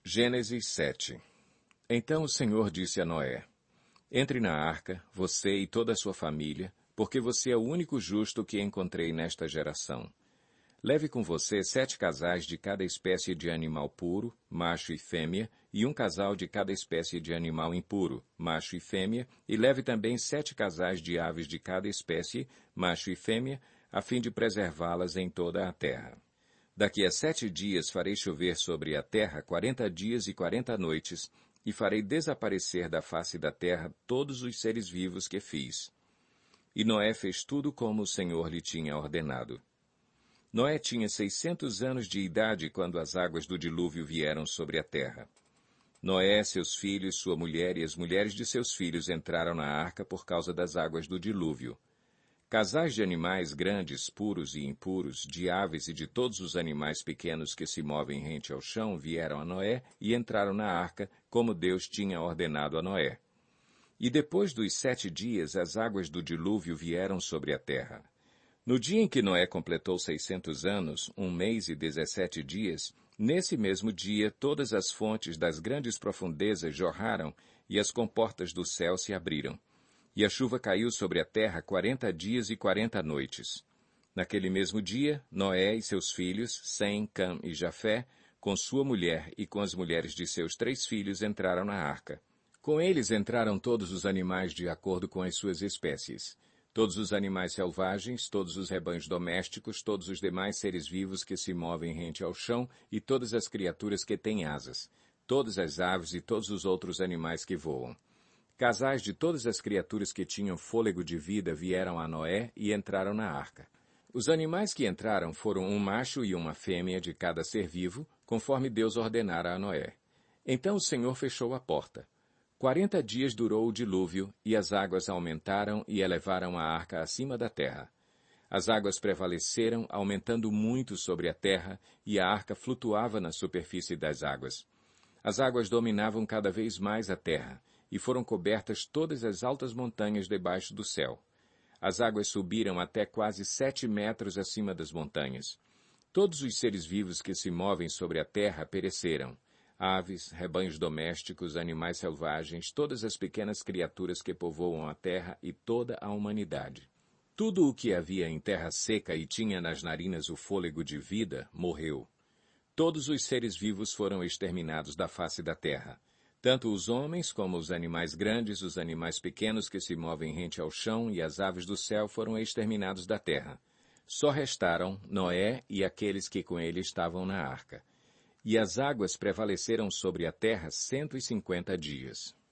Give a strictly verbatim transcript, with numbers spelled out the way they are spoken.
Gênesis sete. Então o Senhor disse a Noé: Entre na arca, você e toda a sua família, porque você é o único justo que encontrei nesta geração. Leve com você sete casais de cada espécie de animal puro, macho e fêmea, e um casal de cada espécie de animal impuro, macho e fêmea, e leve também sete casais de aves de cada espécie, macho e fêmea, a fim de preservá-las em toda a terra. Daqui a sete dias farei chover sobre a terra quarenta dias e quarenta noites, e farei desaparecer da face da terra todos os seres vivos que fiz. E Noé fez tudo como o Senhor lhe tinha ordenado. Noé tinha seiscentos anos de idade quando as águas do dilúvio vieram sobre a terra. Noé, seus filhos, sua mulher e as mulheres de seus filhos entraram na arca por causa das águas do dilúvio. Casais de animais grandes, puros e impuros, de aves e de todos os animais pequenos que se movem rente ao chão vieram a Noé e entraram na arca, como Deus tinha ordenado a Noé. E depois dos sete dias as águas do dilúvio vieram sobre a terra. No dia em que Noé completou seiscentos anos, um mês e dezessete dias, nesse mesmo dia todas as fontes das grandes profundezas jorraram e as comportas do céu se abriram. E a chuva caiu sobre a terra quarenta dias e quarenta noites. Naquele mesmo dia, Noé e seus filhos, Sem, Cam e Jafé, com sua mulher e com as mulheres de seus três filhos, entraram na arca. Com eles entraram todos os animais de acordo com as suas espécies. Todos os animais selvagens, todos os rebanhos domésticos, todos os demais seres vivos que se movem rente ao chão e todas as criaturas que têm asas, todas as aves e todos os outros animais que voam. Casais de todas as criaturas que tinham fôlego de vida vieram a Noé e entraram na arca. Os animais que entraram foram um macho e uma fêmea de cada ser vivo, conforme Deus ordenara a Noé. Então o Senhor fechou a porta. Quarenta dias durou o dilúvio, e as águas aumentaram e elevaram a arca acima da terra. As águas prevaleceram, aumentando muito sobre a terra, e a arca flutuava na superfície das águas. As águas dominavam cada vez mais a terra, e foram cobertas todas as altas montanhas debaixo do céu. As águas subiram até quase sete metros acima das montanhas. Todos os seres vivos que se movem sobre a terra pereceram. Aves, rebanhos domésticos, animais selvagens, todas as pequenas criaturas que povoam a terra e toda a humanidade. Tudo o que havia em terra seca e tinha nas narinas o fôlego de vida, morreu. Todos os seres vivos foram exterminados da face da terra. Tanto os homens como os animais grandes, os animais pequenos que se movem rente ao chão e as aves do céu foram exterminados da terra. Só restaram Noé e aqueles que com ele estavam na arca. E as águas prevaleceram sobre a terra cento e cinquenta dias.